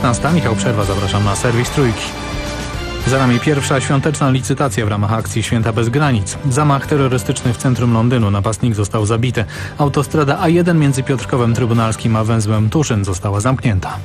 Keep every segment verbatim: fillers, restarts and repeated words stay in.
piętnasta. Michał Przerwa, zapraszam na serwis Trójki. Za nami pierwsza świąteczna licytacja w ramach akcji Święta bez granic. Zamach terrorystyczny w centrum Londynu. Napastnik został zabity. Autostrada A jeden między Piotrkowem Trybunalskim a węzłem Tuszyn została zamknięta.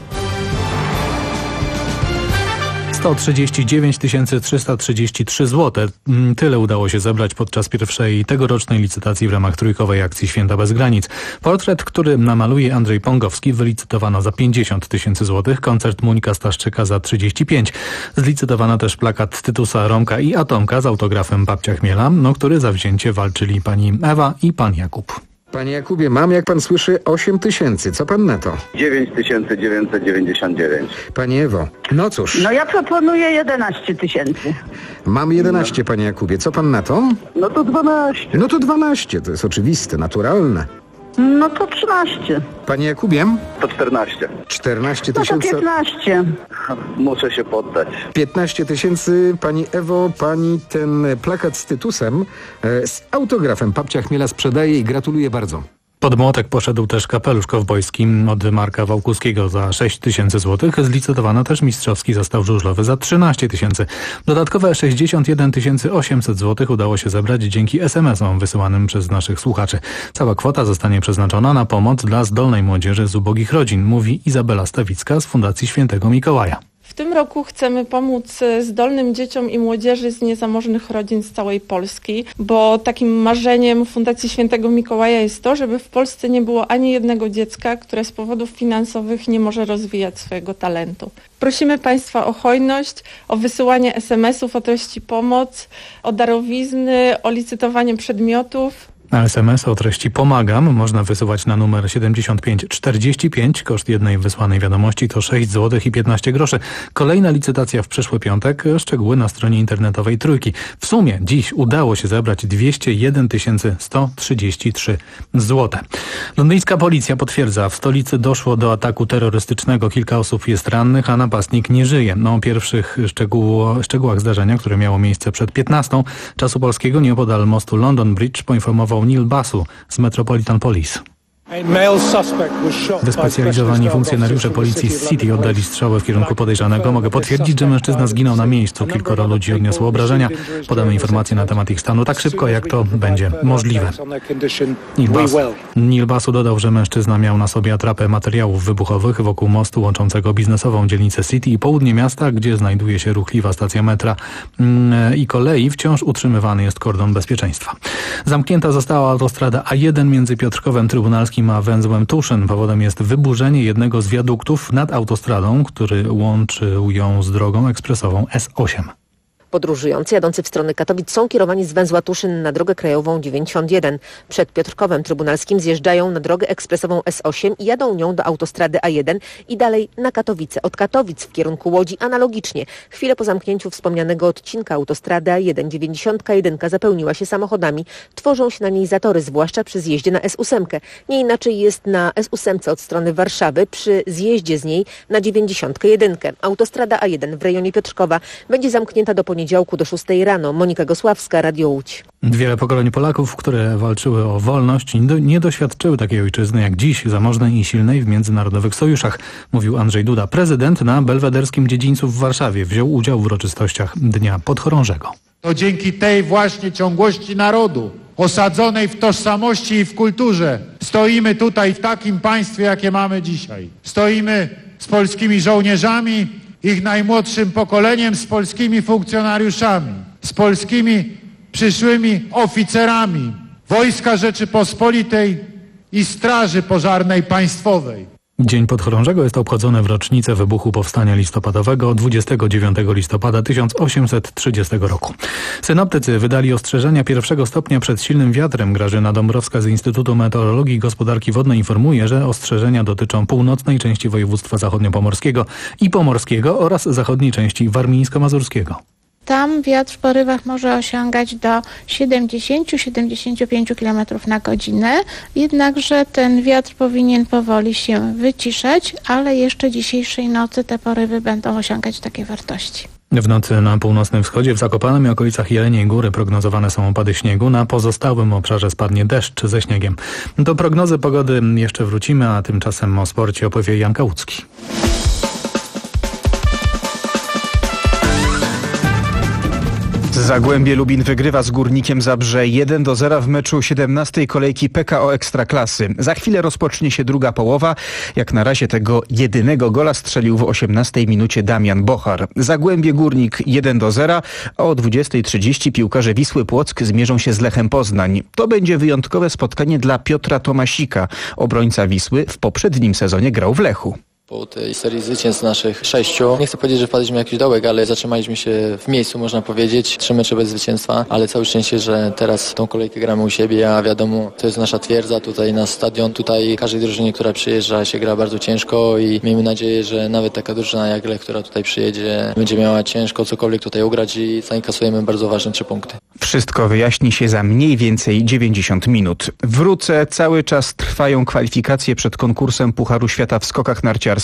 sto trzydzieści dziewięć tysięcy trzysta trzydzieści trzy złote. Tyle udało się zebrać podczas pierwszej tegorocznej licytacji w ramach trójkowej akcji Święta bez granic. Portret, który namaluje Andrzej Pongowski, wylicytowano za pięćdziesiąt tysięcy złotych. Koncert Monika Staszczyka za trzydzieści pięć. Zlicytowano też plakat Tytusa, Romka i Atomka z autografem Babcia Chmiela, no, który za wzięcie walczyli pani Ewa i pan Jakub. Panie Jakubie, mam, jak pan słyszy, osiem tysięcy. Co pan na to? dziewięć tysięcy dziewięćset dziewięćdziesiąt dziewięć. Panie Ewo, no cóż. No ja proponuję jedenaście tysięcy. Mam jedenaście, panie Jakubie. Co pan na to? No to dwanaście. No to dwanaście. To jest oczywiste, naturalne. No to trzynaście. Panie Jakubie? To czternaście. czternaście No to tysięcy. piętnaście. Muszę się poddać. piętnaście tysięcy. Pani Ewo, pani ten plakat z Tytusem, e, z autografem Babcia Chmiela sprzedaje i gratuluję bardzo. Pod młotek poszedł też kapelusz kowbojski od Marka Wałkuskiego za sześć tysięcy złotych. Zlicytowano też mistrzowski zestaw żużlowy za trzynaście tysięcy. Dodatkowe sześćdziesiąt jeden tysięcy osiemset złotych udało się zebrać dzięki es em esom wysyłanym przez naszych słuchaczy. Cała kwota zostanie przeznaczona na pomoc dla zdolnej młodzieży z ubogich rodzin, mówi Izabela Stawicka z Fundacji Świętego Mikołaja. W tym roku chcemy pomóc zdolnym dzieciom i młodzieży z niezamożnych rodzin z całej Polski, bo takim marzeniem Fundacji Świętego Mikołaja jest to, żeby w Polsce nie było ani jednego dziecka, które z powodów finansowych nie może rozwijać swojego talentu. Prosimy Państwa o hojność, o wysyłanie es em esów o treści pomoc, o darowizny, o licytowanie przedmiotów. es em es o treści pomagam można wysyłać na numer siedemdziesiąt pięć czterdzieści pięć. Koszt jednej wysłanej wiadomości to sześć złotych i piętnaście groszy. Kolejna licytacja w przyszły piątek. Szczegóły na stronie internetowej Trójki. W sumie dziś udało się zebrać dwieście jeden tysięcy sto trzydzieści trzy złote. Londyńska policja potwierdza, w stolicy doszło do ataku terrorystycznego. Kilka osób jest rannych, a napastnik nie żyje. O pierwszych szczegół, szczegółach zdarzenia, które miało miejsce przed piętnastą czasu polskiego nieopodal mostu London Bridge, poinformował Neil Basu z Metropolitan Police. Wyspecjalizowani funkcjonariusze policji z City oddali strzały w kierunku podejrzanego. Mogę potwierdzić, że mężczyzna zginął na miejscu. Kilkoro ludzi odniosło obrażenia. Podamy informacje na temat ich stanu tak szybko, jak to będzie możliwe. Neil Basu, Neil Basu dodał, że mężczyzna miał na sobie atrapę materiałów wybuchowych wokół mostu łączącego biznesową dzielnicę City i południe miasta, gdzie znajduje się ruchliwa stacja metra i kolei. Wciąż utrzymywany jest kordon bezpieczeństwa. Zamknięta została autostrada A jeden między Piotrkowem Trybunalskim a węzłem Tuszyn. Powodem jest wyburzenie jednego z wiaduktów nad autostradą, który łączył ją z drogą ekspresową es osiem. Podróżujący jadący w stronę Katowic są kierowani z węzła Tuszyn na drogę krajową dziewięćdziesiąt jeden. Przed Piotrkowem Trybunalskim zjeżdżają na drogę ekspresową es osiem i jadą nią do autostrady A jeden i dalej na Katowice. Od Katowic w kierunku Łodzi analogicznie. Chwilę po zamknięciu wspomnianego odcinka autostrady A jeden dziewięćdziesiąt jeden zapełniła się samochodami. Tworzą się na niej zatory, zwłaszcza przy zjeździe na es osiem. Nie inaczej jest na es osiem od strony Warszawy przy zjeździe z niej na dziewięćdziesiąt jeden. Autostrada A jeden w rejonie Piotrkowa będzie zamknięta do poniedziałku do szóstej rano. Monika Gosławska, Radio Łódź. Wiele pokoleń Polaków, które walczyły o wolność, nie doświadczyły takiej ojczyzny jak dziś, zamożnej i silnej w międzynarodowych sojuszach, mówił Andrzej Duda. Prezydent na belwederskim dziedzińcu w Warszawie wziął udział w uroczystościach Dnia Podchorążego. To dzięki tej właśnie ciągłości narodu, osadzonej w tożsamości i w kulturze, stoimy tutaj w takim państwie, jakie mamy dzisiaj. Stoimy z polskimi żołnierzami, ich najmłodszym pokoleniem, z polskimi funkcjonariuszami, z polskimi przyszłymi oficerami Wojska Rzeczypospolitej i Straży Pożarnej Państwowej. Dzień Podchorążego jest obchodzony w rocznicę wybuchu Powstania Listopadowego dwudziestego dziewiątego listopada tysiąc osiemset trzydziestego roku. Synoptycy wydali ostrzeżenia pierwszego stopnia przed silnym wiatrem. Grażyna Dąbrowska z Instytutu Meteorologii i Gospodarki Wodnej informuje, że ostrzeżenia dotyczą północnej części województwa zachodniopomorskiego i pomorskiego oraz zachodniej części warmińsko-mazurskiego. Tam wiatr w porywach może osiągać do siedemdziesiąt do siedemdziesięciu pięciu kilometrów na godzinę, jednakże ten wiatr powinien powoli się wyciszać, ale jeszcze dzisiejszej nocy te porywy będą osiągać takie wartości. W nocy na północnym wschodzie, w Zakopanem i okolicach Jeleniej Góry prognozowane są opady śniegu. Na pozostałym obszarze spadnie deszcz ze śniegiem. Do prognozy pogody jeszcze wrócimy, a tymczasem o sporcie opowie Jan Kałucki. Zagłębie Lubin wygrywa z Górnikiem Zabrze jeden do zera w meczu siedemnastej kolejki P K O Ekstraklasy. Za chwilę rozpocznie się druga połowa. Jak na razie tego jedynego gola strzelił w osiemnastej minucie Damian Bochar. Zagłębie Górnik jeden do zera, a o dwudziestej trzydzieści piłkarze Wisły Płock zmierzą się z Lechem Poznań. To będzie wyjątkowe spotkanie dla Piotra Tomasika. Obrońca Wisły w poprzednim sezonie grał w Lechu. Po tej serii zwycięstw naszych sześciu, nie chcę powiedzieć, że wpadliśmy w jakiś dołek, ale zatrzymaliśmy się w miejscu, można powiedzieć. Trzy mecze bez zwycięstwa, ale całe szczęście, że teraz tą kolejkę gramy u siebie, a wiadomo, to jest nasza twierdza, tutaj na stadion, tutaj każdej drużynie, która przyjeżdża, się gra bardzo ciężko i miejmy nadzieję, że nawet taka drużyna jak Lech, która tutaj przyjedzie, będzie miała ciężko cokolwiek tutaj ugrać i zainkasujemy bardzo ważne trzy punkty. Wszystko wyjaśni się za mniej więcej dziewięćdziesiąt minut. Wrócę, cały czas trwają kwalifikacje przed konkursem Pucharu Świata w skokach narciarskich.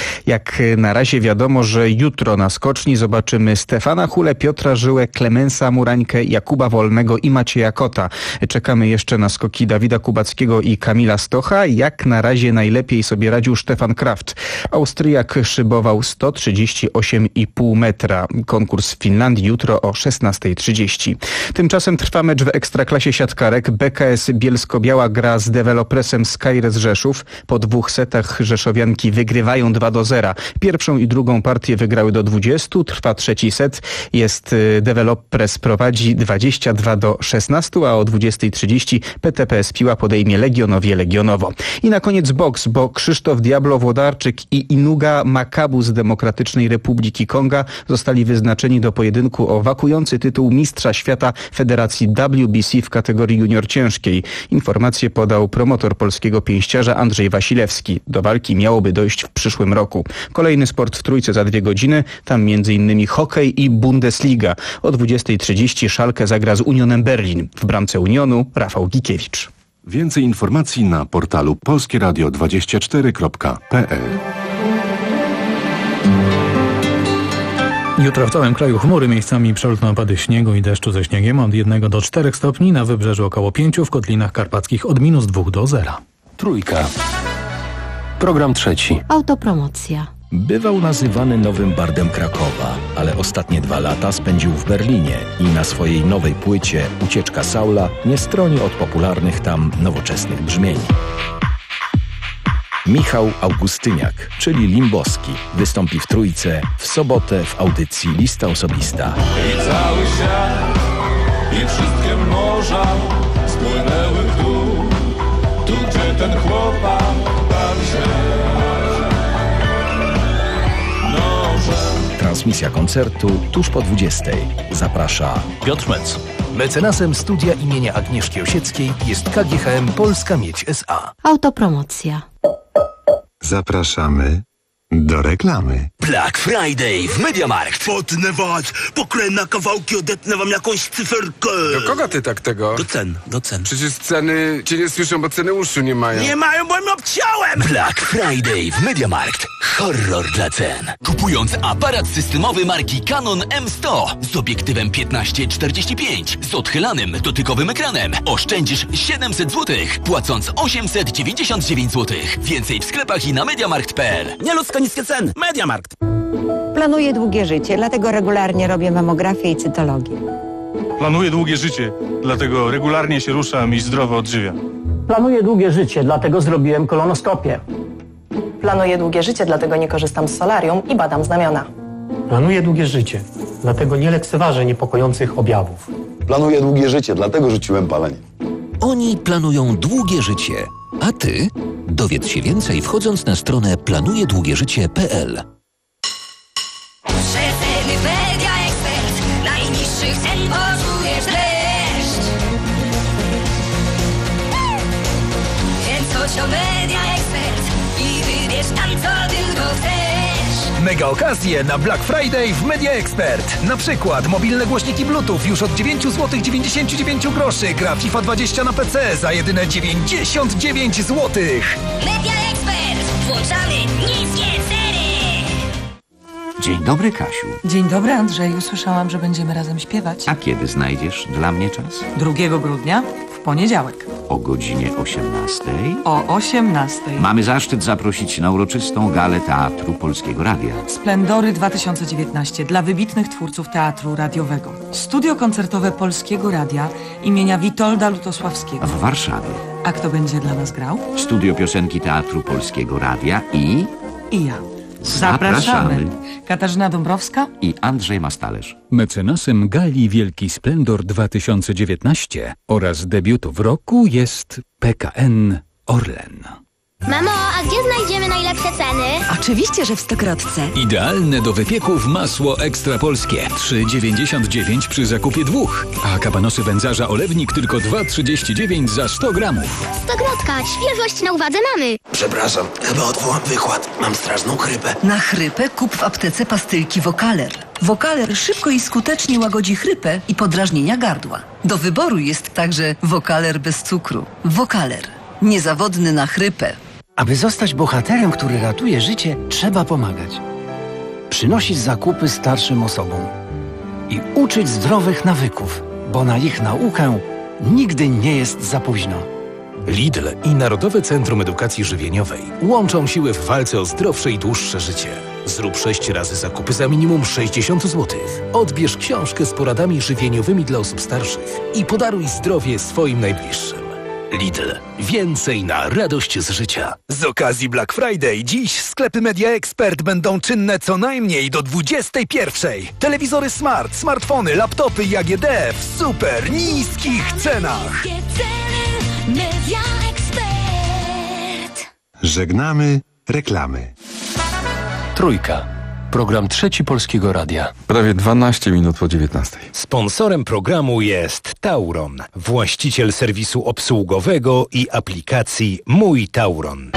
Jak na razie wiadomo, że jutro na skoczni zobaczymy Stefana Hulę, Piotra Żyłę, Klemensa Murańkę, Jakuba Wolnego i Macieja Kota. Czekamy jeszcze na skoki Dawida Kubackiego i Kamila Stocha. Jak na razie najlepiej sobie radził Stefan Kraft. Austriak szybował sto trzydzieści osiem i pół metra. Konkurs w Finlandii jutro o szesnastej trzydzieści. Tymczasem trwa mecz w Ekstraklasie siatkarek. B K S Bielsko-Biała gra z Dewelopresem Skyres Rzeszów. Po dwóch setach rzeszowianki wygrywają dwa do zera. Pierwszą i drugą partię wygrały do dwudziestu. Trwa trzeci set. Jest Developres prowadzi dwadzieścia dwa do szesnastu, a o dwudziestej trzydzieści P T P S Piła podejmie Legionowie Legionowo. I na koniec boks, bo Krzysztof Diablo-Włodarczyk i Inuga Makabu z Demokratycznej Republiki Konga zostali wyznaczeni do pojedynku o wakujący tytuł Mistrza Świata Federacji W B C w kategorii junior ciężkiej. Informację podał promotor polskiego pięściarza Andrzej Wasilewski. Do walki miałoby dojść w przyszłym roku. Kolejny sport w Trójce za dwie godziny. Tam między innymi hokej i Bundesliga. O dwudziestej trzydzieści Schalke zagra z Unionem Berlin. W bramce Unionu Rafał Gikiewicz. Więcej informacji na portalu polskie radio dwadzieścia cztery kropka p l. Jutro w całym kraju chmury, miejscami przelotne opady śniegu i deszczu ze śniegiem od jednego do czterech stopni, na wybrzeżu około pięciu, w Kotlinach Karpackich od minus dwóch do zera. Trójka. Program trzeci. Autopromocja. Bywał nazywany nowym bardem Krakowa, ale ostatnie dwa lata spędził w Berlinie i na swojej nowej płycie Ucieczka Saula nie stroni od popularnych tam nowoczesnych brzmień. Michał Augustyniak, czyli Limboski, wystąpi w Trójce w sobotę w audycji Lista Osobista. I cały świat, i wszystkie morza spłynęły w dół, tu gdzie ten chłopak bawi się nożem. Transmisja koncertu tuż po dwudziestej. Zaprasza Piotr Mec. Mecenasem studia imienia Agnieszki Osieckiej jest K G H M Polska Miedź S A. Autopromocja. Zapraszamy do reklamy. Black Friday w MediaMarkt. Potnę was, pokręcę na kawałki, odetnę wam jakąś cyferkę. Do kogo ty tak tego? Do cen, do cen. Przecież ceny cię nie słyszą, bo ceny uszu nie mają. Nie mają, bo im obciąłem. Black Friday w MediaMarkt. Horror dla cen. Kupując aparat systemowy marki Canon M sto z obiektywem piętnaście czterdzieści pięć z odchylanym dotykowym ekranem oszczędzisz siedemset złotych, płacąc osiemset dziewięćdziesiąt dziewięć złotych. Więcej w sklepach i na mediamarkt kropka p l. Nieludzko niskie ceny. MediaMarkt. Planuję długie życie, dlatego regularnie robię mamografię i cytologię. Planuję długie życie, dlatego regularnie się ruszam i zdrowo odżywiam. Planuję długie życie, dlatego zrobiłem kolonoskopię. Planuję długie życie, dlatego nie korzystam z solarium i badam znamiona. Planuję długie życie, dlatego nie lekceważę niepokojących objawów. Planuję długie życie, dlatego rzuciłem palenie. Oni planują długie życie, a ty dowiedz się więcej wchodząc na stronę planuje długie życie kropka p l. Przeceny Media Expert. Najniższych cen poczujesz dreszcz. Więc chodź o Media Expert i wybierz tam, co tylko chcesz. Mega okazje na Black Friday w Media Expert. Na przykład mobilne głośniki Bluetooth już od dziewięć złotych dziewięćdziesiąt dziewięć groszy. Gra FIFA dwadzieścia na P C za jedyne dziewięćdziesiąt dziewięć złotych. Media Expert. Włączamy niskie ceny. Dzień dobry, Kasiu. Dzień dobry, Andrzeju. Słyszałam, że będziemy razem śpiewać. A kiedy znajdziesz dla mnie czas? drugiego grudnia w poniedziałek. O godzinie osiemnastej. O osiemnastej. Mamy zaszczyt zaprosić na uroczystą galę Teatru Polskiego Radia. Splendory dwa tysiące dziewiętnaście dla wybitnych twórców teatru radiowego. Studio koncertowe Polskiego Radia imienia Witolda Lutosławskiego. W Warszawie. A kto będzie dla nas grał? Studio Piosenki Teatru Polskiego Radia i... I ja. Zapraszamy. Katarzyna Dąbrowska i Andrzej Mastalerz. Mecenasem gali Wielki Splendor dwa tysiące dziewiętnaście oraz debiutów roku jest P K N Orlen. Mamo, a gdzie znajdziemy najlepsze ceny? Oczywiście, że w Stokrotce. Idealne do wypieków masło ekstra polskie. trzy dziewięćdziesiąt dziewięć przy zakupie dwóch. A kabanosy wędzarza olewnik tylko dwa trzydzieści dziewięć za sto gramów. Stokrotka, świeżość na uwadze mamy. Przepraszam, chyba odwołam wykład. Mam straszną chrypę. Na chrypę kup w aptece pastylki Wokaler. Wokaler szybko i skutecznie łagodzi chrypę i podrażnienia gardła. Do wyboru jest także Wokaler bez cukru. Wokaler. Niezawodny na chrypę. Aby zostać bohaterem, który ratuje życie, trzeba pomagać. Przynosić zakupy starszym osobom. I uczyć zdrowych nawyków, bo na ich naukę nigdy nie jest za późno. Lidl i Narodowe Centrum Edukacji Żywieniowej łączą siły w walce o zdrowsze i dłuższe życie. Zrób sześć razy zakupy za minimum sześćdziesiąt złotych. Odbierz książkę z poradami żywieniowymi dla osób starszych i podaruj zdrowie swoim najbliższym. Lidl. Więcej na radość z życia. Z okazji Black Friday dziś sklepy Media Expert będą czynne co najmniej do dwudziestej pierwszej. Telewizory smart, smartfony, laptopy i A G D w super niskich cenach. Media Expert. Żegnamy reklamy. Trójka. Program Trzeci Polskiego Radia. Prawie dwanaście minut po dziewiętnastej. Sponsorem programu jest Tauron, właściciel serwisu obsługowego i aplikacji Mój Tauron.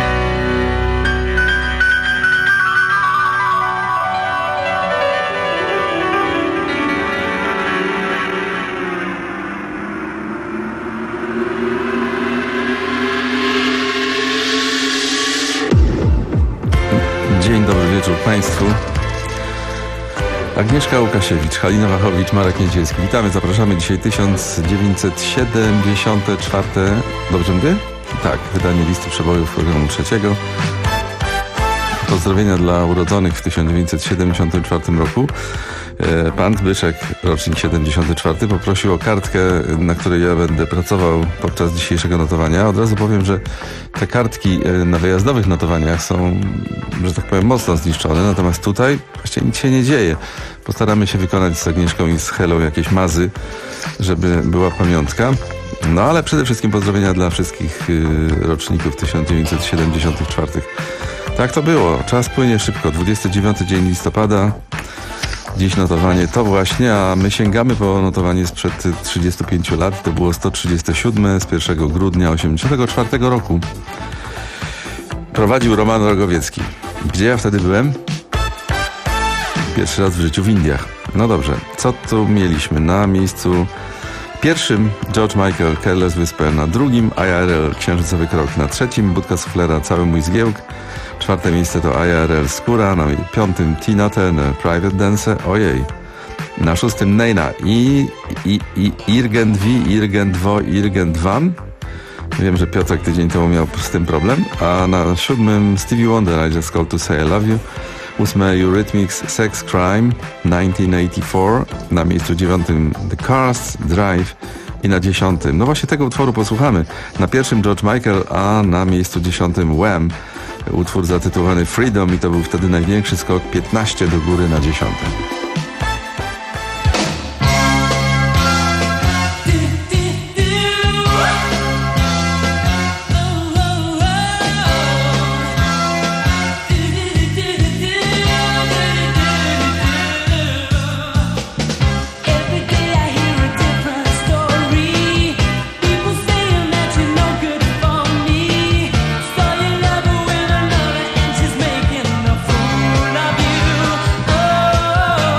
Dzień dobry wieczór Państwu. Agnieszka Łukasiewicz, Halina Wachowicz, Marek Niecielski. Witamy, zapraszamy dzisiaj tysiąc dziewięćset siedemdziesiąte czwarte. Dobrze mówię? Tak, wydanie listy przebojów programu trzeciego. Pozdrowienia dla urodzonych w tysiąc dziewięćset siedemdziesiątym czwartym roku. Pan Zbyszek, rocznik siedemdziesiąty czwarty, poprosił o kartkę, na której ja będę pracował podczas dzisiejszego notowania. Od razu powiem, że te kartki na wyjazdowych notowaniach są, że tak powiem, mocno zniszczone, natomiast tutaj właściwie nic się nie dzieje. Postaramy się wykonać z Agnieszką i z Helą jakieś mazy, żeby była pamiątka. No ale przede wszystkim pozdrowienia dla wszystkich roczników tysiąc dziewięćset siedemdziesiątych czwartych. Tak to było. Czas płynie szybko. dwudziesty dziewiąty dzień listopada. Dziś notowanie to właśnie, a my sięgamy po notowanie sprzed trzydziestu pięciu lat. To było sto trzydzieste siódme z pierwszego grudnia osiemdziesiątego czwartego roku. Prowadził Roman Rogowiecki. Gdzie ja wtedy byłem? Pierwszy raz w życiu w Indiach. No dobrze, co tu mieliśmy? Na miejscu pierwszym George Michael, Careless Whisper, na drugim I R L, Księżycowy Krok, na trzecim Budka Suflera, Cały mój zgiełk, czwarte miejsce to I R L, Skóra, na piątym Tina Turner, Private Dancer, ojej, na szóstym Neina i, i, i Irgen dwa, Irgen dwa, Irgen dwa. Wiem, że Piotrek tydzień temu miał z tym problem, a na siódmym Stevie Wonder, I Just Called to Say I Love You. Ósme Eurythmics, Sex Crime, tysiąc dziewięćset osiemdziesiąty czwarty. Na miejscu dziewiątym The Cars, Drive i na dziesiątym. No właśnie tego utworu posłuchamy. Na pierwszym George Michael, a na miejscu dziesiątym Wham. Utwór zatytułowany Freedom i to był wtedy największy skok, piętnaście do góry na dziesiątym. Oh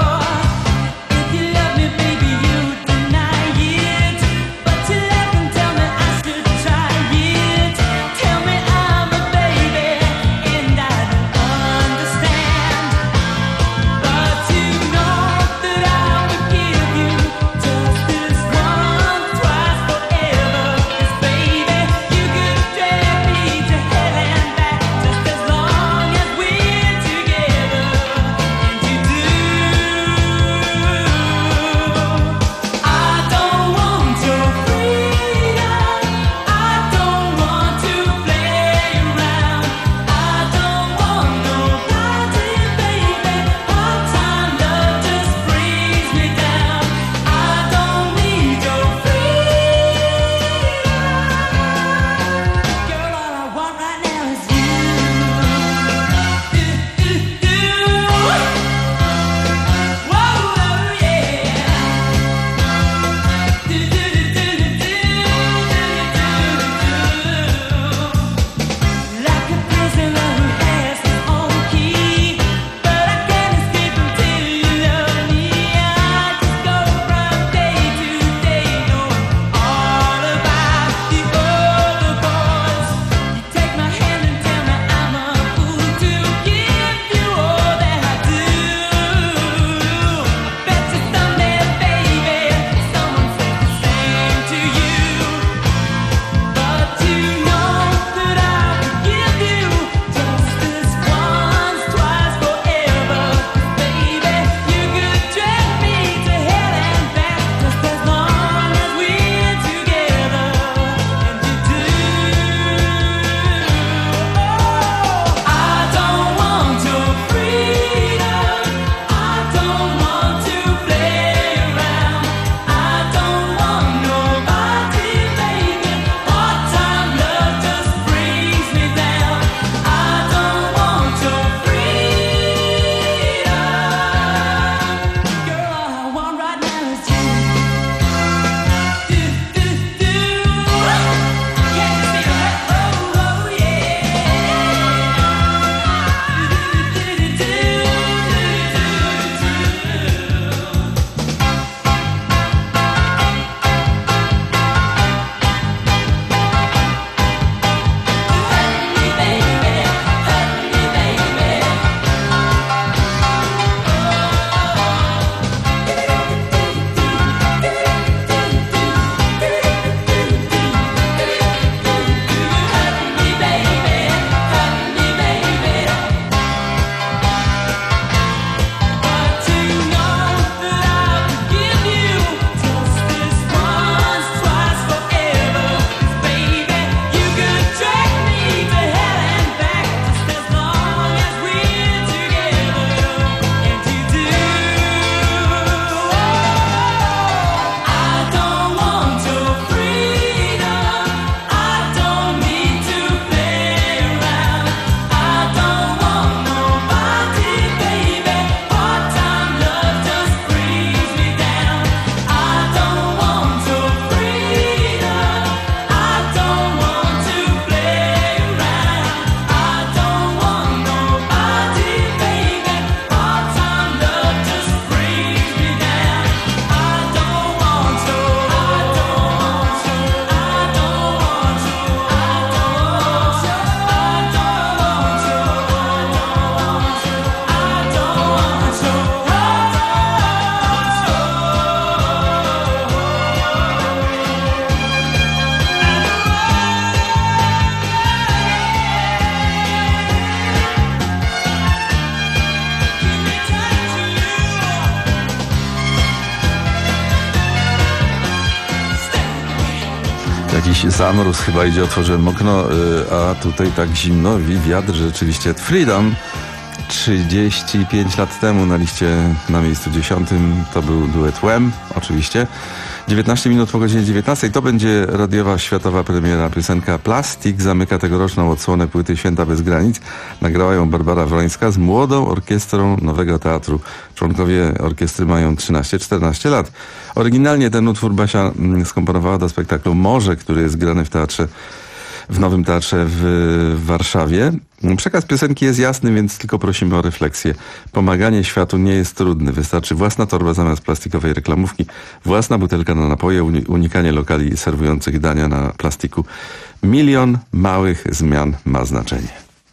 Jakiś zamróz chyba idzie, otworzyłem okno, a tutaj tak zimno, wiatr, rzeczywiście. Freedom trzydzieści pięć lat temu na liście na miejscu dziesiątym to był duet Wham, oczywiście. dziewiętnaście minut po godzinie dziewiętnastej to będzie radiowa światowa premiera. Piosenka Plastik zamyka tegoroczną odsłonę płyty Święta bez granic. Nagrała ją Barbara Wrońska z młodą orkiestrą Nowego Teatru. Członkowie orkiestry mają trzynaście czternaście lat. Oryginalnie ten utwór Basia skomponowała do spektaklu Morze, który jest grany w teatrze w Nowym Teatrze w Warszawie. Przekaz piosenki jest jasny, więc tylko prosimy o refleksję. Pomaganie światu nie jest trudne. Wystarczy własna torba zamiast plastikowej reklamówki, własna butelka na napoje, unikanie lokali serwujących dania na plastiku. Milion małych zmian ma znaczenie.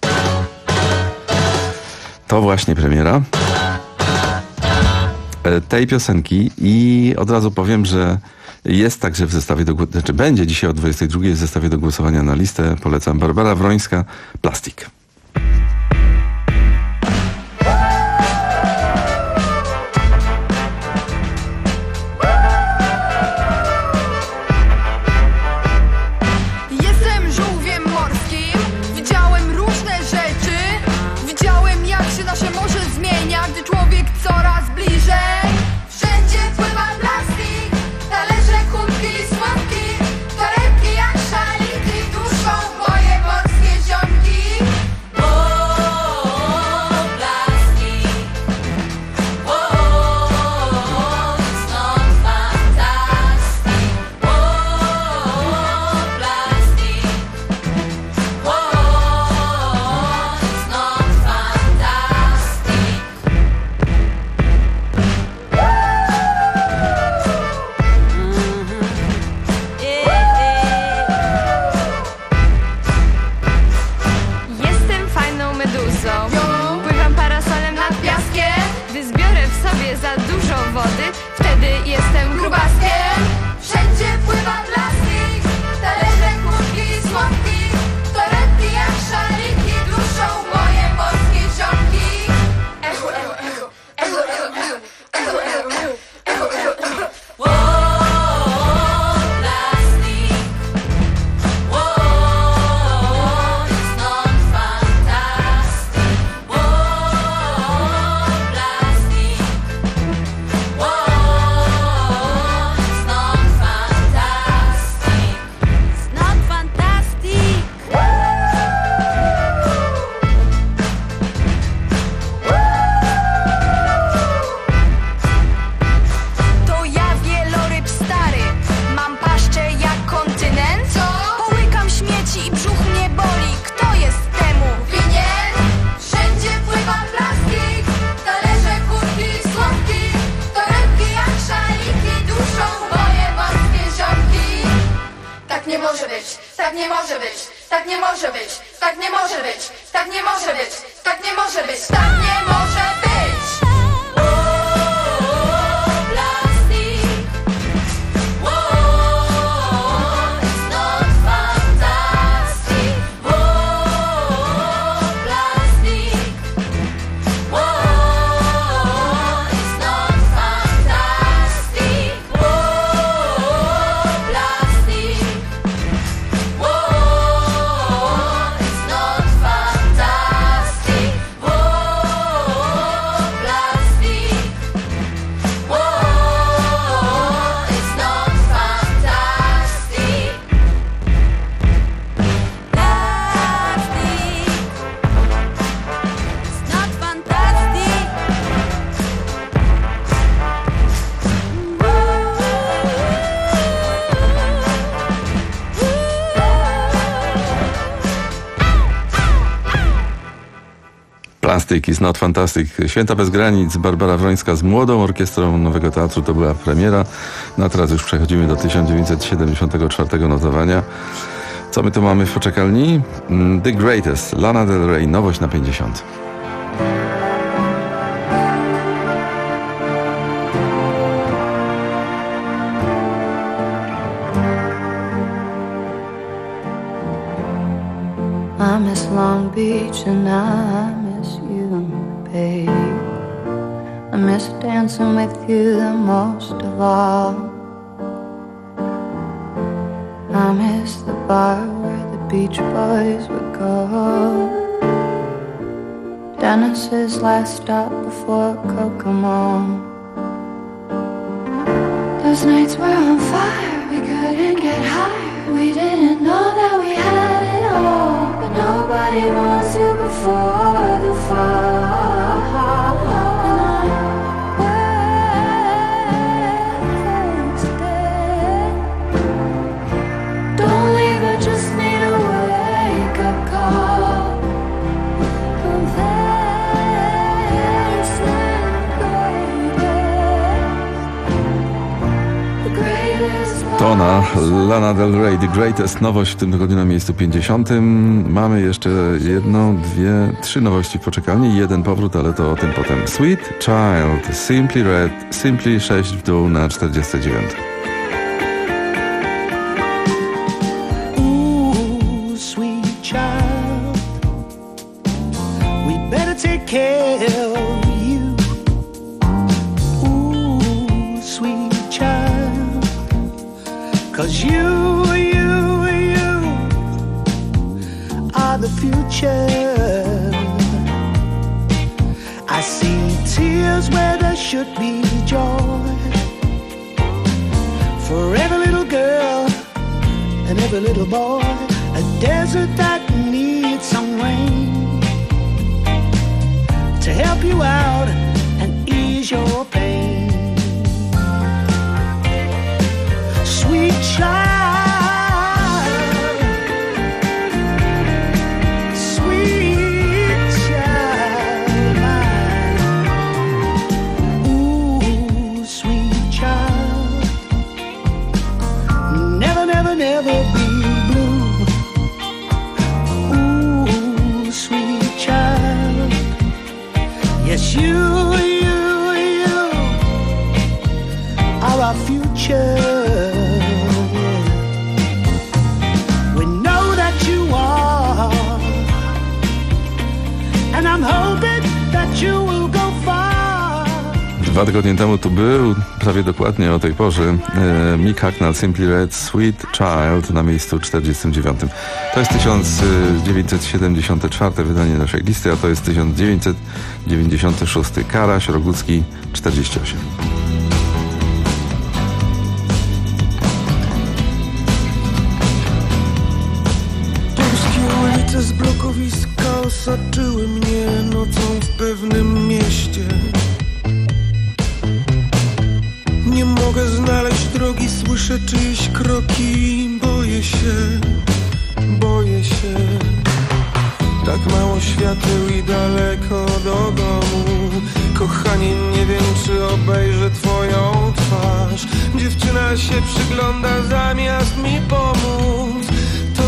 To właśnie premiera tej piosenki i od razu powiem, że jest także w zestawie do głosowania, znaczy będzie dzisiaj o dwudziestej drugiej w zestawie do głosowania na listę. Polecam. Barbara Wrońska, Plastik. Jestem żółwiem morskim, widziałem różne rzeczy, widziałem jak się nasze morze zmienia, gdy człowiek coraz bliżej. Wszędzie pływa plastik, talerze, kubki i słomki, torebki jak szaliki duszą moje morskie ziomki. O, plastik, o, it's not fantastic. O, plastik, o, it's not fantastic. Jestem fajną meduzą. Pływam parasolem nad piaskiem. Gdy zbiorę w sobie za dużo wody, wtedy jestem grubaskiem. Wszędzie pływa plastik, talerze, kubki i słomki, torebki jak szaliki duszą moje morskie ziomki. Echo, echo, echo, echo, echo, echo, echo, echo, echo, echo, echo. O, plastik, o, it's not fantastic. O, plastik, o, it's not fantastic. It's not fantastic. To ja wieloryb stary, mam paszczę jak kontynent. Co? Połykam śmieci i brzuch mnie boli. Kto jest temu winien? Wszędzie pływa plastik, talerze, kubki i słomki, torebki jak szaliki duszą moje morskie ziomki. Tak nie może być, tak nie może być, tak nie może być, tak nie może być, tak nie może być, tak nie może być, tak nie może być. O, plastik, o, it's not fantastic. O, plastik, o, it's not fantastic. O, plastik, o, it's not fantastic. O, Plastic is not fantastic. Święta bez granic, Barbara Wrońska z młodą orkiestrą Nowego Teatru, to była premiera. No a teraz już przechodzimy do tysiąc dziewięćset siedemdziesiątego czwartego notowania. Co my tu mamy w poczekalni? The Greatest, Lana Del Rey, nowość na pięćdziesiąt. I miss Long Beach and I miss you, babe. I miss dancing with you the most of all. I miss the bar where the Beach Boys would go. Dennis's last stop before Kokomo. Those nights were on fire, we couldn't get higher. We didn't know that we had it all, but nobody wants you before the fall. Don't leave, I just need a wake-up call. Tona, Lana Del Rey, The Greatest, nowość w tym tygodniu na miejscu pięćdziesiątym. Mamy jeszcze jedną, dwie, trzy nowości w poczekalni i jeden powrót, ale to o tym potem. Sweet Child, Simply Red, Simply sześć w dół na czterdziesty dziewiąty. Ooh, sweet child, we better take care of you. Ooh, sweet child, 'cause you, you, you are the future. I see tears where there should be joy. For every little girl and every little boy, a desert that needs some rain to help you out and ease your pain. Sweet child, sweet child mine. Ooh, sweet child, never, never, never be blue. Ooh, sweet child, yes, you, you, you are our future. Dwa tygodnie temu tu był, prawie dokładnie o tej porze, e, Mick Hucknall, Simply Red, Sweet Child na miejscu czterdziestym dziewiątym. To jest tysiąc dziewięćset siedemdziesiąte czwarte wydanie naszej listy, a to jest tysiąc dziewięćset dziewięćdziesiąty szósty. Karaś, Rogucki, czterdzieści osiem. Polskie ulice z blokowiska osaczyły mnie nocą w pewnym mieście. Nie mogę znaleźć drogi, słyszę czyjeś kroki. Boję się, boję się. Tak mało świateł i daleko do domu. Kochanie, nie wiem, czy obejrzę twoją twarz. Dziewczyna się przygląda zamiast mi pomóc. To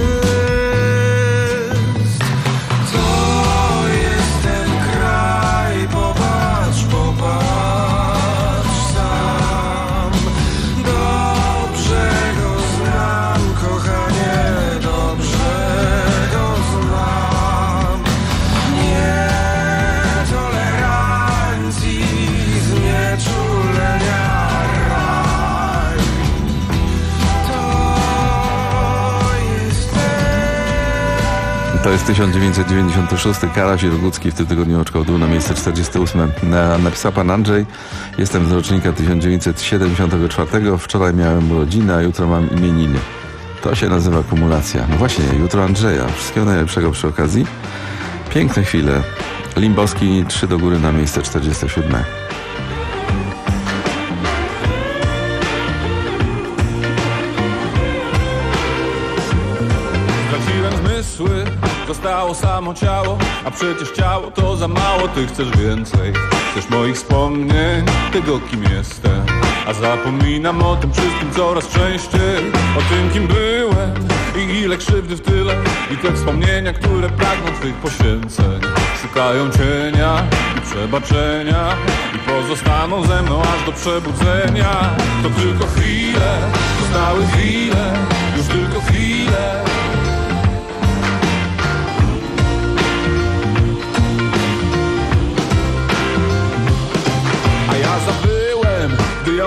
jest, to jest ten kraj. Popatrz, popatrz. To jest tysiąc dziewięćset dziewięćdziesiąty szósty. Karaś i Rogucki w tym tygodniu oczko w dół na miejsce czterdzieste ósme. Na, napisał pan Andrzej. Jestem z rocznika tysiąc dziewięćset siedemdziesiątego czwartego. Wczoraj miałem urodziny, a jutro mam imieniny. To się nazywa kumulacja. No właśnie, jutro Andrzeja. Wszystkiego najlepszego przy okazji. Piękne chwile. Limbowski, trzy do góry na miejsce czterdzieste siódme. Zostało samo ciało, a przecież ciało to za mało. Ty chcesz więcej, chcesz moich wspomnień, tego kim jestem. A zapominam o tym wszystkim coraz częściej. O tym kim byłem i ile krzywdy w tyle. I te wspomnienia, które pragną twych poświęceń. Szukają cienia i przebaczenia i pozostaną ze mną aż do przebudzenia. To tylko chwile, zostały chwile, już tylko chwile.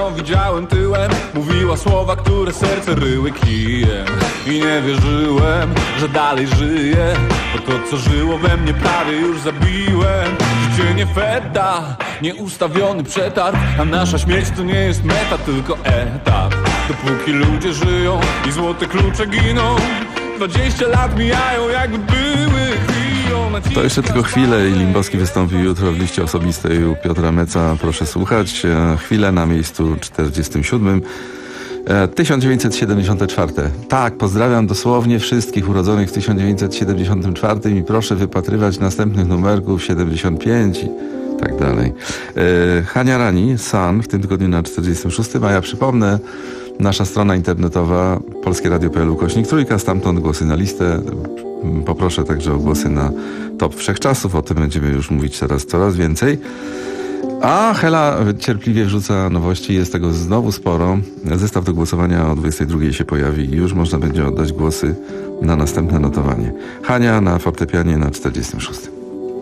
ją widziałem tyłem. Mówiła słowa, które serce ryły kijem. I nie wierzyłem, że dalej żyję, bo to co żyło we mnie prawie już zabiłem. Życie nie feta, nieustawiony przetarg, a nasza śmierć to nie jest meta, tylko etap. Dopóki ludzie żyją i złote klucze giną, dwadzieścia lat mijają jakby były chwilą. To jeszcze tylko chwilę i Limbowski wystąpił jutro w liście osobistej u Piotra Meca. Proszę słuchać. Chwilę na miejscu czterdziestym siódmym. tysiąc dziewięćset siedemdziesiąty czwarty. Tak, pozdrawiam dosłownie wszystkich urodzonych w tysiąc dziewięćset siedemdziesiątym czwartym i proszę wypatrywać następnych numerków siedemdziesiąt pięć i tak dalej. Hania Rani, Sun, w tym tygodniu na czterdziestym szóstym, a ja przypomnę, nasza strona internetowa polskie radio kropka p l ukośnik trójka, stamtąd głosy na listę. Poproszę także o głosy na top wszechczasów, o tym będziemy już mówić teraz coraz więcej. A Hela cierpliwie wrzuca nowości, jest tego znowu sporo. Zestaw do głosowania o dwudziestej drugiej się pojawi i już można będzie oddać głosy na następne notowanie. Hania na fortepianie na czterdziestym szóstym.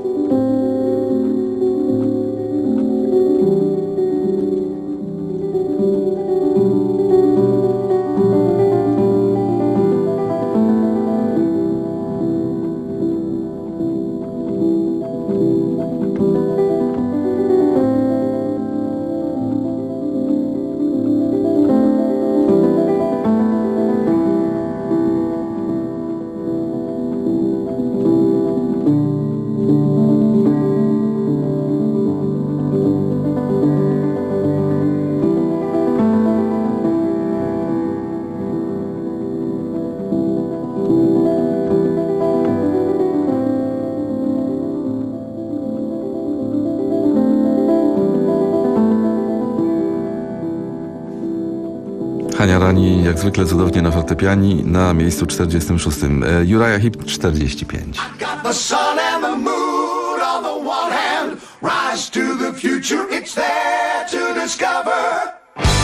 Hania Rani jak zwykle cudownie na fortepiani na miejscu czterdziestym szóstym. Uriah Heep czterdzieści pięć. Got the sun and the moon on the one hand. Rise to the future, it's there to discover.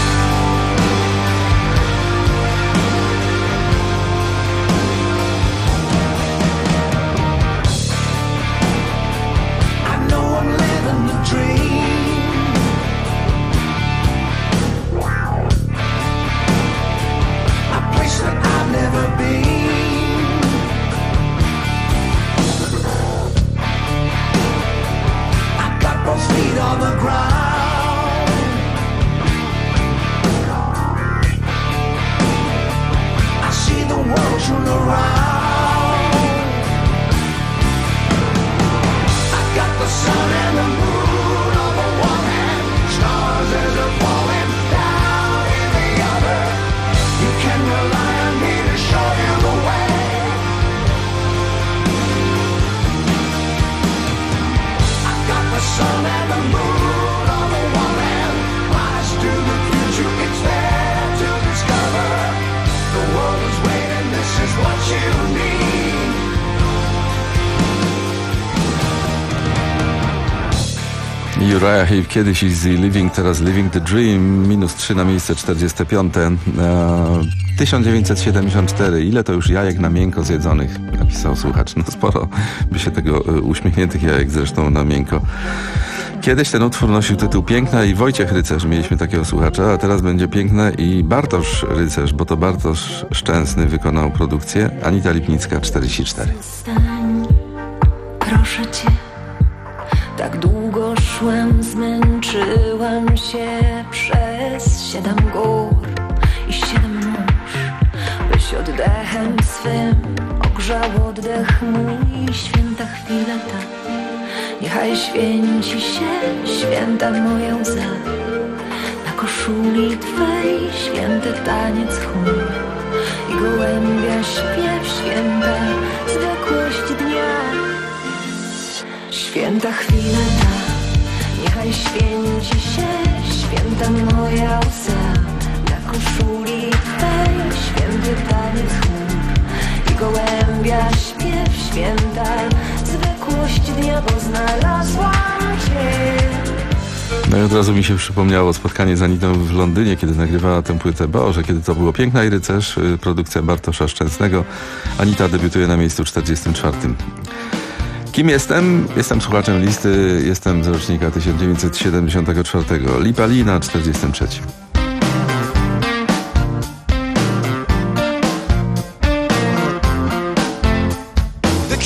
I know I'm living the dream. A place that I've never been. Both feet on the ground. I see the world turn around. I got the sun and the moon on the one hand, stars as they're falling down in the other. You can rely on me to show you the way. The sun and the moon on the one hand, rise to the future, it's there to discover. The world is waiting, this is what you need. Uriah Heep, kiedyś Easy Living, teraz Living the Dream, minus trzy na miejsce czterdzieste piąte. Eee, tysiąc dziewięćset siedemdziesiąty czwarty. Ile to już jajek na miękko zjedzonych? Napisał słuchacz. No sporo by się tego e, uśmiechniętych jajek zresztą na miękko. Kiedyś ten utwór nosił tytuł Piękna i Wojciech Rycerz. Mieliśmy takiego słuchacza, a teraz będzie Piękne i Bartosz Rycerz, bo to Bartosz Szczęsny wykonał produkcję. Anita Lipnicka, czterdzieści cztery. Zostań, proszę cię. Tak długo szłem, zmęczyłem się przez siedem gór i siedem mórz, byś oddechem swym ogrzał oddech mój. Święta chwila ta, niechaj święci się święta moja łza. Na koszuli twej święty taniec chmur i gołębia śpiew, święta zwykłość dnia. Święta chwila ta, niechaj święci się święta moja łza. Na koszuli twej święty taniec chmur i gołębia śpiew, święta zwykłość dnia, bo znalazłam cię. No i od razu mi się przypomniało spotkanie z Anitą w Londynie, kiedy nagrywała tę płytę. Boże, kiedy to było Piękna i Rycerz, produkcja Bartosza Szczęsnego. Anita debiutuje na miejscu czterdziestym czwartym. Kim jestem? Jestem słuchaczem listy, jestem z rocznika tysiąc dziewięćset siedemdziesiątego czwartego. Lipa Lee na czterdziestym trzecim.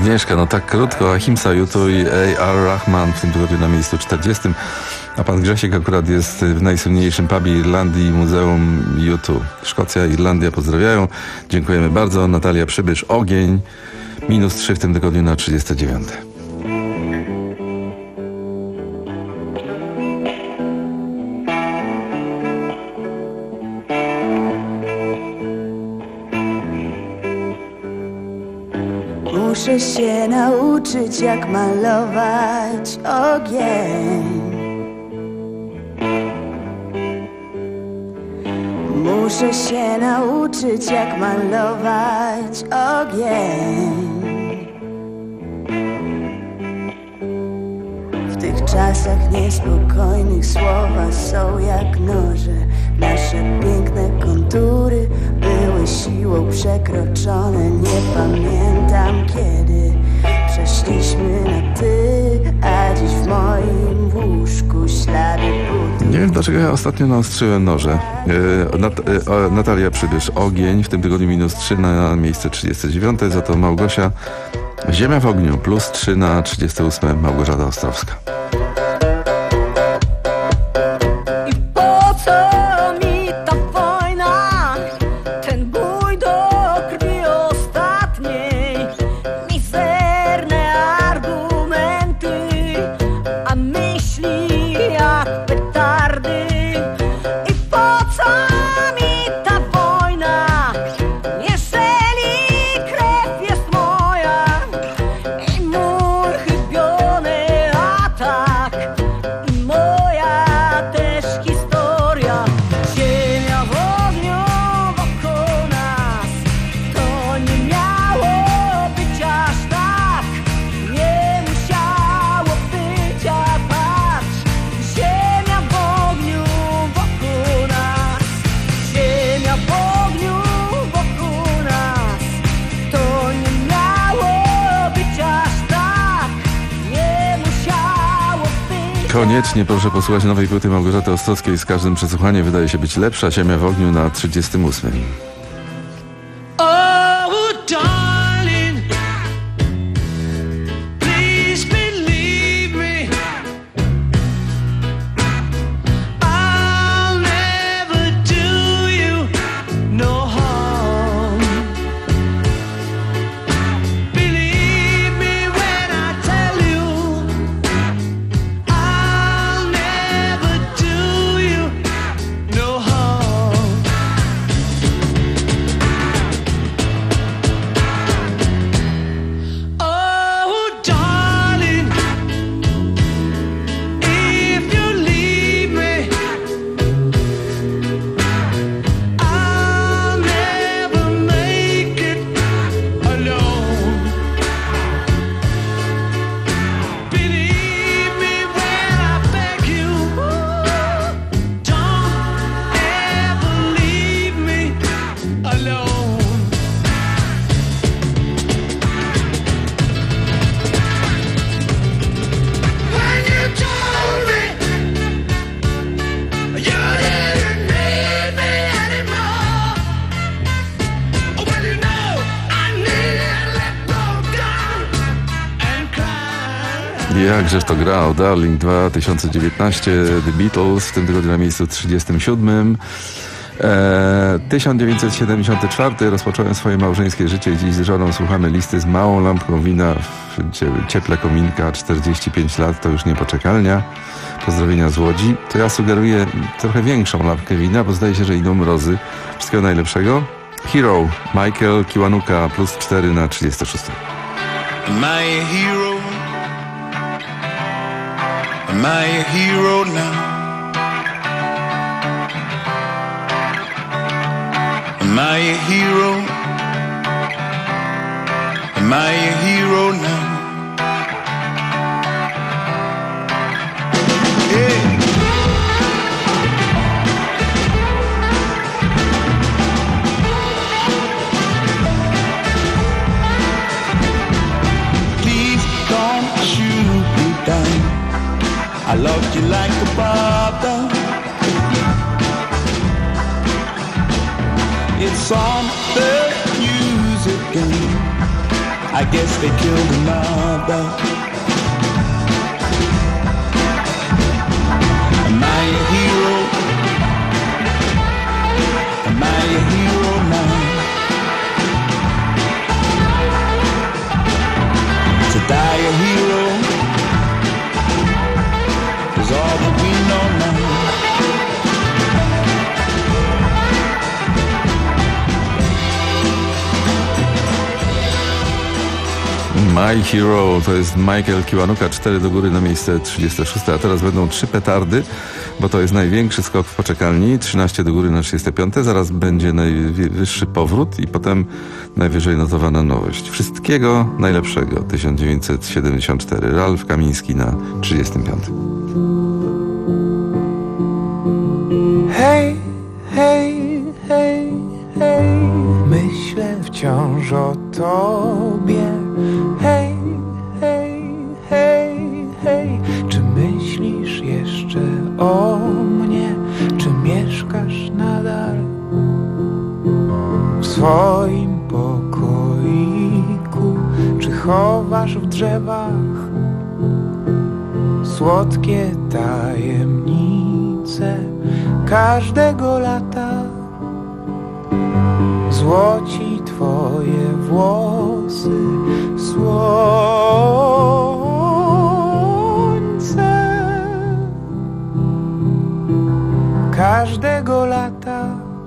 Agnieszka, no tak krótko, Ahimsa, Juto i A R Rahman w tym tygodniu na miejscu czterdziestym, a pan Grzesiek akurat jest w najsłynniejszym pubie Irlandii, Muzeum Juto. Szkocja, Irlandia pozdrawiają, dziękujemy bardzo. Natalia Przybysz, Ogień, minus trzy w tym tygodniu na trzydzieste dziewiąte. Muszę się nauczyć, jak malować ogień. Muszę się nauczyć, jak malować ogień. W tych czasach niespokojnych słowa są jak noże. Nasze piękne kontury były siłą przekroczone. Nie pamiętam kiedy przeszliśmy na ty, a dziś w moim łóżku ślady butów. Nie wiem, dlaczego ja ostatnio naostrzyłem noże. Yy, Nat yy, Natalia Przybysz, Ogień, w tym tygodniu minus trzy na miejsce trzydzieste dziewiąte, za to Małgosia, Ziemia w ogniu, plus trzy na trzydzieste ósme, Małgorzata Ostrowska. Koniecznie proszę posłuchać nowej płyty Małgorzaty Ostrowskiej. Z każdym przesłuchaniem wydaje się być lepsza. Ziemia w ogniu na trzydziestym ósmym. Jakżeż to grał, Darling dwa tysiące dziewiętnaście, The Beatles, w tym tygodniu na miejscu trzydziestym siódmym. E, tysiąc dziewięćset siedemdziesiąty czwarty rozpocząłem swoje małżeńskie życie. Dziś z żoną słuchamy listy z małą lampką wina w cieple kominka. czterdzieści pięć lat to już niepoczekalnia. Pozdrowienia z Łodzi. To ja sugeruję trochę większą lampkę wina, bo zdaje się, że idą mrozy. Wszystkiego najlepszego. Hero, Michael Kiwanuka, plus cztery na trzydziestym szóstym. My hero, am I a hero now? Am I a hero? Am I a hero now? Yeah. Please don't shoot me down. I loved you like a brother. It's on the news again. I guess they killed her mother. Am I a hero? Am I a hero now? To die a hero is all that we know now. My Hero to jest Michael Kiwanuka, cztery do góry na miejsce trzydzieste szóste, a teraz będą trzy petardy, bo to jest największy skok w poczekalni, trzynaście do góry na trzydzieste piąte, zaraz będzie najwyższy powrót i potem najwyżej notowana nowość. Wszystkiego najlepszego, tysiąc dziewięćset siedemdziesiąt cztery, Ralf Kamiński na trzydziestym piątym. Hej, hej, hej, hej, myślę wciąż o tobie. Hej, hej, hej, hej, czy myślisz jeszcze o mnie? Czy mieszkasz nadal w swoim pokoiku? Czy chowasz w drzewach słodkie tajemnice każdego lata? Złoci twoje włosy, słońce. Każdego lata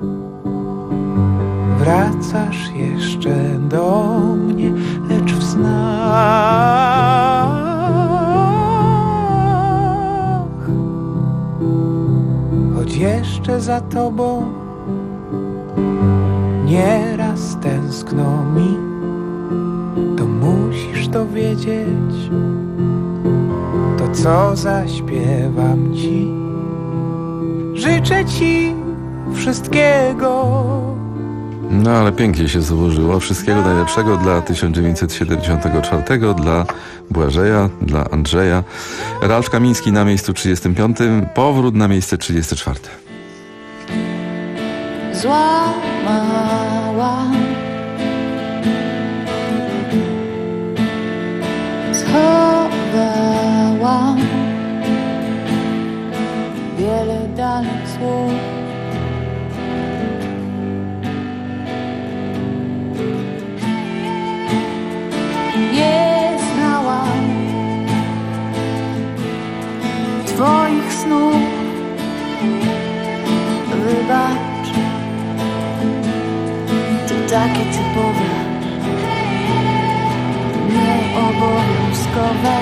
wracasz jeszcze do mnie, lecz w snach. Choć jeszcze za tobą nieraz tęskno mi, to musisz to wiedzieć. To co zaśpiewam ci, życzę ci wszystkiego. No ale pięknie się złożyło. Wszystkiego najlepszego dla tysiąc dziewięćset siedemdziesiątego czwartego, dla Błażeja, dla Andrzeja. Ralf Kamiński na miejscu trzydziestym piątym, powrót na miejsce trzydzieste czwarte. Złamałam, schowałam wiele danych słów. Nie znałam twoich snów. Wybacz, to takie typowe, nieobowiązkowe.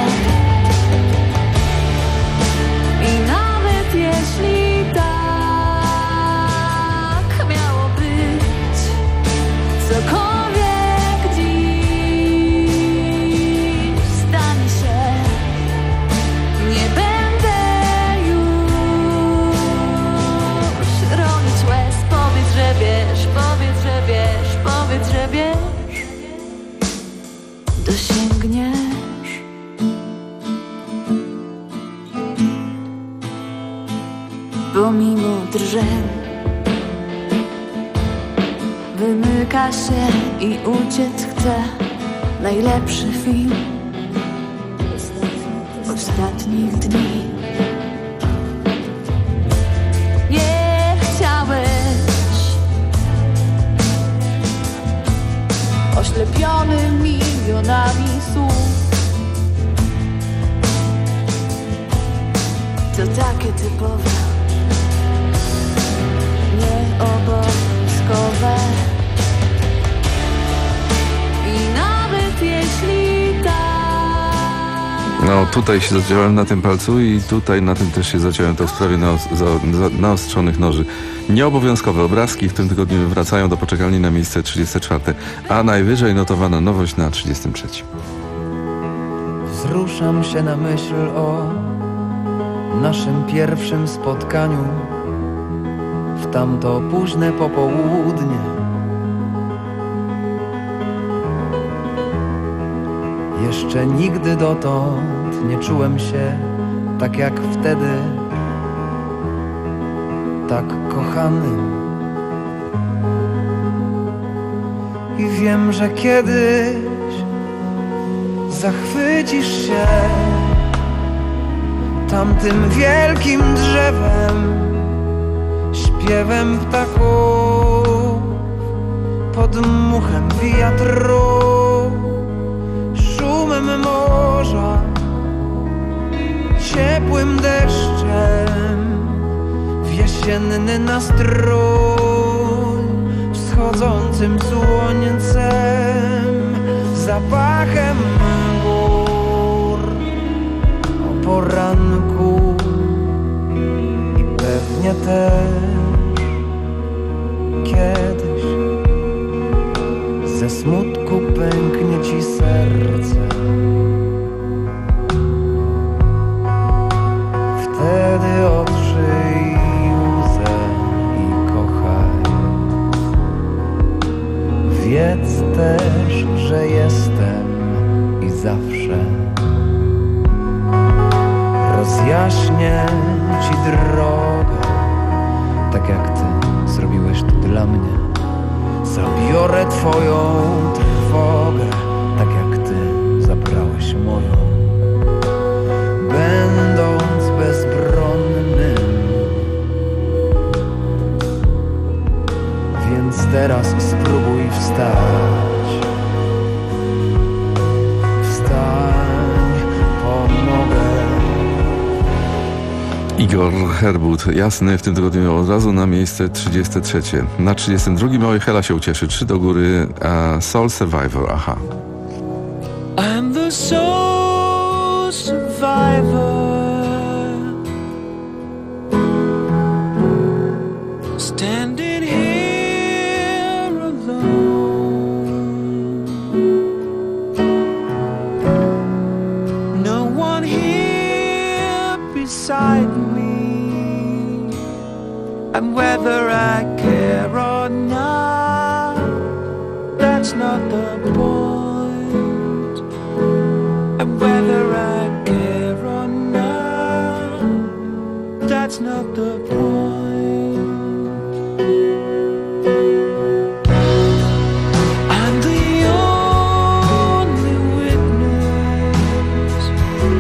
I nawet jeśli tak miało być, cokolwiek dziś stanie się, nie będę już ronić łez. Powiedz, że wiesz, powiedz, że wiesz, powiedz, że wiesz, dosięgniesz. Pomimo drżeń wymyka się i uciec chce najlepszy film ostatnich dni. Nie chciałeś, oślepiony milionami słów. To takie typowe, nieobowiązkowe. I nawet jeśli tak. No tutaj się zaciąłem na tym palcu i tutaj na tym też się zaciąłem, to w sprawie naos- za- za- naostrzonych noży. Nieobowiązkowe obrazki w tym tygodniu wracają do poczekalni na miejsce trzydzieste czwarte, a najwyżej notowana nowość na trzydziestym trzecim. Wzruszam się na myśl o naszym pierwszym spotkaniu w tamto późne popołudnie. Jeszcze nigdy dotąd nie czułem się tak jak wtedy, tak kochanym. I wiem, że kiedyś zachwycisz się tamtym wielkim drzewem, śpiewem ptaków, podmuchem wiatru, szumem morza, ciepłym deszczem, w jesienny nastrój, wschodzącym słońcem, zapachem gór o poranku i pewnie też kiedyś ze smutku pęknie ci serce. Wtedy otrzyj łzę i kochaj. Wiedz też, że jestem i zawsze rozjaśnię ci drogę, tak jak ty zrobiłeś to dla mnie. Zabiorę twoją trwogę, tak jak ty zabrałeś moją, będąc bezbronnym. Więc teraz spróbuj wstać. Wstań, pomogę. Igor Herbut, Jasny, w tym tygodniu od razu na miejsce trzydzieste trzecie. Na trzydziestym drugim Oj Hela się ucieszy, trzy do góry, a Soul Survivor, aha. I'm the soul survivor, standing here alone. No one here beside me, and whether I care or not, that's not the point. And whether I care or not, that's not the point. I'm the only witness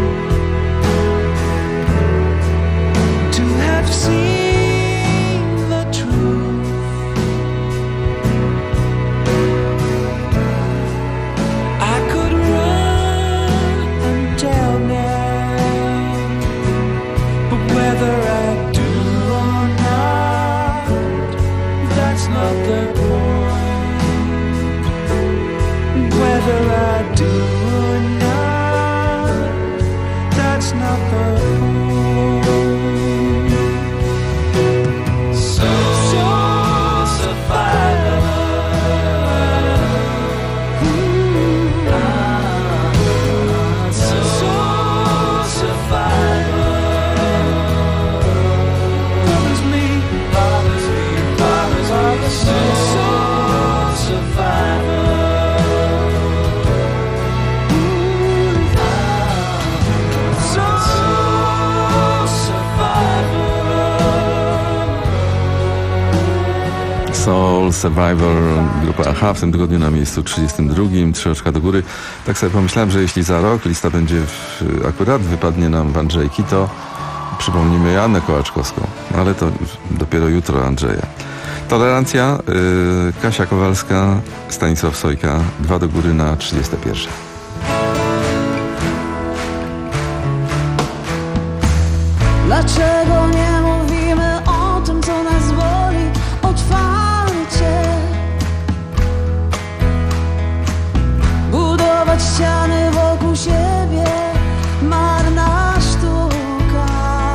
to have seen the truth. I could run and tell now, but whether I do or not, that's not the point. Whether I do or not, that's not the point. Soul survivor. Soul survivor. Bothers me, bothers me, bothers me. Soul survivor. Soul survivor. Soul Survivor, grupa Aha, w tym tygodniu na miejscu trzydziestym drugim, trzy oczka do góry. Tak sobie pomyślałem, że jeśli za rok lista będzie w, akurat wypadnie nam w Andrzejki, to przypomnimy Joannę Kołaczkowską, ale to dopiero jutro Andrzeja. Tolerancja, yy, Kasia Kowalska, Stanisław Sojka, dwa do góry na trzydzieste pierwsze. Dlaczego nie mówimy o tym, co nas boli otwarcie? Budować ściany wokół siebie, marna sztuka.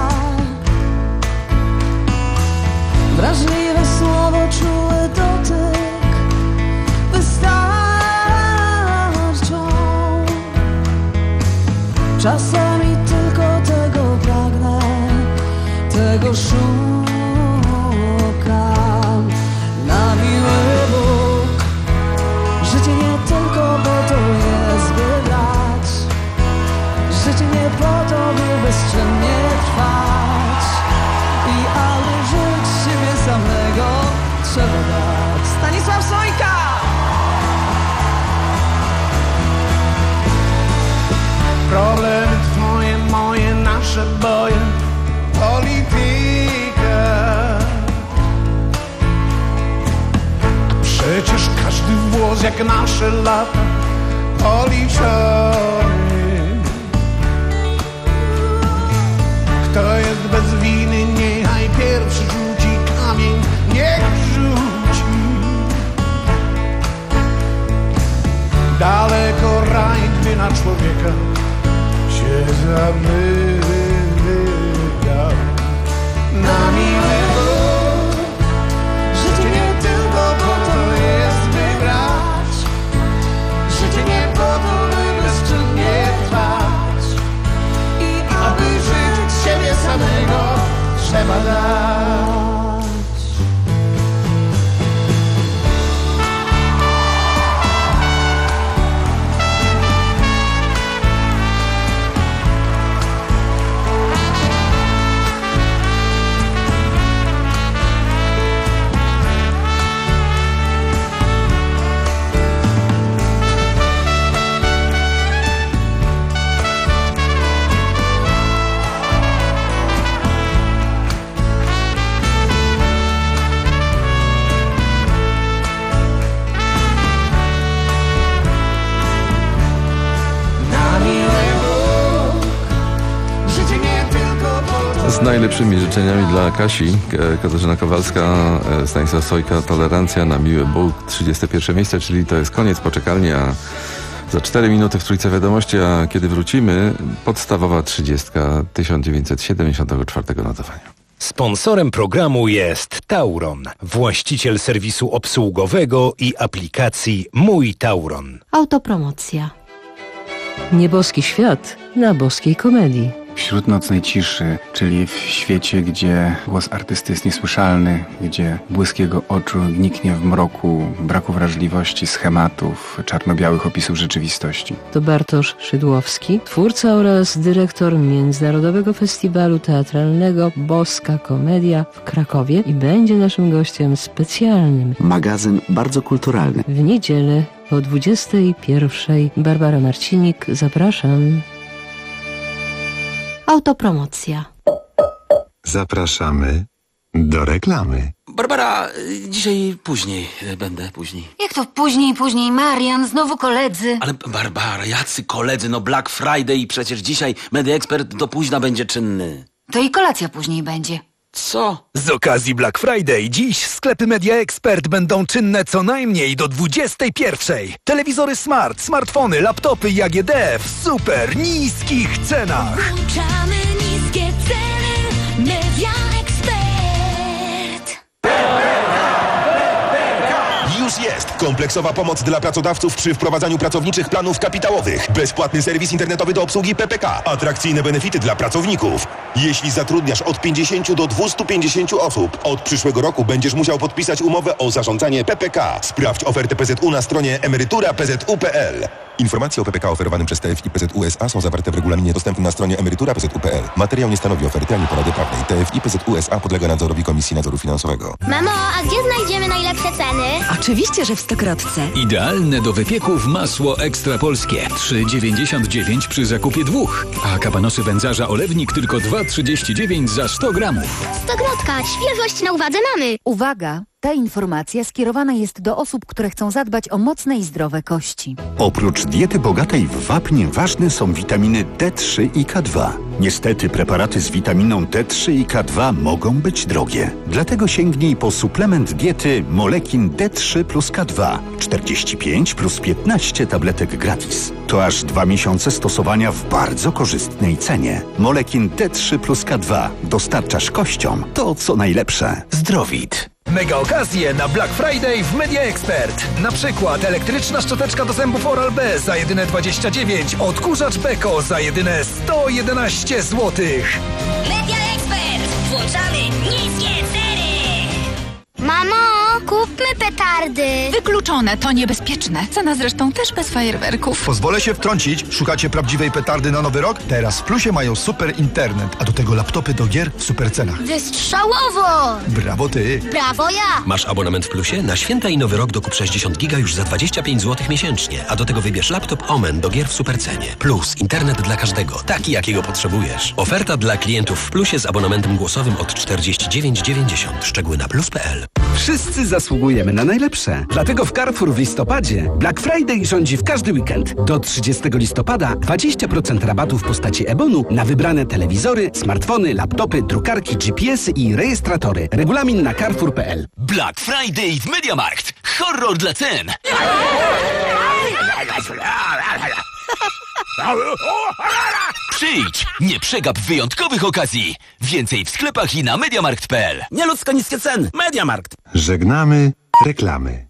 Wrażliwe słowo, czuły dotyk wystarczą. Czasami tylko tego pragnę, tego szukam. Na miły Bóg, życie nie tylko po to jest, by grać. Życie nie po to, by bezczynnie trwać i aby żyć siebie samego. jak nasze lata policzone. Kto jest bez winy, niechaj pierwszy rzuci kamień, niech rzuci. Daleko raj, gdy na człowieka się zamyka. Na miłe życie nie tylko po to jest wybrać, życie nie po to, by bezczynnie trwać. I aby żyć siebie samego trzeba dać. Z najlepszymi życzeniami dla Kasi, Katarzyna Kowalska, Stanisław Sojka, Tolerancja na miły Bóg, trzydzieste pierwsze miejsce, czyli to jest koniec poczekalni, a za cztery minuty w Trójce Wiadomości, a kiedy wrócimy, podstawowa trzydziestka tysiąc dziewięćset siedemdziesiątego czwartego notowania. Sponsorem programu jest Tauron, właściciel serwisu obsługowego i aplikacji Mój Tauron. Autopromocja. Nieboski świat na boskiej komedii. Wśród nocnej ciszy, czyli w świecie, gdzie głos artysty jest niesłyszalny, gdzie błysk jego oczu niknie w mroku braku wrażliwości, schematów, czarno-białych opisów rzeczywistości. To Bartosz Szydłowski, twórca oraz dyrektor Międzynarodowego Festiwalu Teatralnego Boska Komedia w Krakowie i będzie naszym gościem specjalnym. Magazyn bardzo kulturalny. W niedzielę o dwudziestej pierwszej. Barbara Marcinik, zapraszam. Autopromocja. Zapraszamy do reklamy. Barbara, dzisiaj później będę, później. Jak to później, później? Marian, znowu koledzy. Ale Barbara, jacy koledzy, no Black Friday, przecież dzisiaj Media Expert do późna będzie czynny. To i kolacja później będzie. Co? Z okazji Black Friday dziś sklepy Media Expert będą czynne co najmniej do dwudziestej pierwszej. Telewizory smart, smartfony, laptopy i A G D w super niskich cenach. Włączamy niskie ceny. Media Expert. Już jest kompleksowa pomoc dla pracodawców przy wprowadzaniu pracowniczych planów kapitałowych. Bezpłatny serwis internetowy do obsługi P P K. Atrakcyjne benefity dla pracowników. Jeśli zatrudniasz od pięćdziesięciu do dwustu pięćdziesięciu osób, od przyszłego roku będziesz musiał podpisać umowę o zarządzanie P P K. Sprawdź ofertę P Z U na stronie emerytura p z u kropka p l. Informacje o P P K oferowanym przez T F I P Z U S A są zawarte w regulaminie dostępnym na stronie emerytura p z u kropka p l. Materiał nie stanowi oferty ani porady prawnej. T F I P Z U S A podlega nadzorowi Komisji Nadzoru Finansowego. Mamo, a gdzie znajdziemy najlepsze ceny? Oczywiście, że w Stokrotce. Idealne do wypieków masło ekstra polskie. trzy dziewięćdziesiąt dziewięć przy zakupie dwóch. A kabanosy wędzarza olewnik tylko dwa trzydzieści dziewięć za sto gramów. Stokrotka, świeżość na uwadze mamy. Uwaga! Ta informacja skierowana jest do osób, które chcą zadbać o mocne i zdrowe kości. Oprócz diety bogatej w wapń ważne są witaminy D trzy i K dwa. Niestety preparaty z witaminą D trzy i K dwa mogą być drogie. Dlatego sięgnij po suplement diety Molekin D trzy plus K dwa. czterdzieści pięć plus piętnaście tabletek gratis. To aż dwa miesiące stosowania w bardzo korzystnej cenie. Molekin D trzy plus K dwa. Dostarczasz kościom to, co najlepsze. Zdrowit. Mega okazje na Black Friday w Media Expert. Na przykład elektryczna szczoteczka do zębów Oral-B za jedyne dwadzieścia dziewięć, odkurzacz Beko za jedyne sto jedenaście złotych. Media Expert. Włączamy niskie ceny. Mamo, kupmy petardy. Wykluczone, to niebezpieczne. Cena zresztą też bez fajerwerków. Pozwolę się wtrącić. Szukacie prawdziwej petardy na Nowy Rok? Teraz w Plusie mają super internet, a do tego laptopy do gier w super cenach. Wystrzałowo! Brawo ty! Brawo ja! Masz abonament w Plusie? Na święta i Nowy Rok dokup sześćdziesiąt giga już za dwadzieścia pięć złotych miesięcznie, a do tego wybierz laptop Omen do gier w supercenie. Plus, internet dla każdego, taki jakiego potrzebujesz. Oferta dla klientów w Plusie z abonamentem głosowym od czterdzieści dziewięć dziewięćdziesiąt. Szczegóły na plus kropka p l. Wszyscy zasługujemy na najlepsze. Dlatego w Carrefour w listopadzie Black Friday rządzi w każdy weekend. Do trzydziestego listopada dwadzieścia procent rabatu w postaci e-bonu na wybrane telewizory, smartfony, laptopy, drukarki, G P S y i rejestratory. Regulamin na carrefour kropka p l. Black Friday w MediaMarkt. Horror dla cen. Przyjdź, nie przegap wyjątkowych okazji. Więcej w sklepach i na mediamarkt kropka p l. Nieludzko niskie ceny. MediaMarkt. Żegnamy reklamy.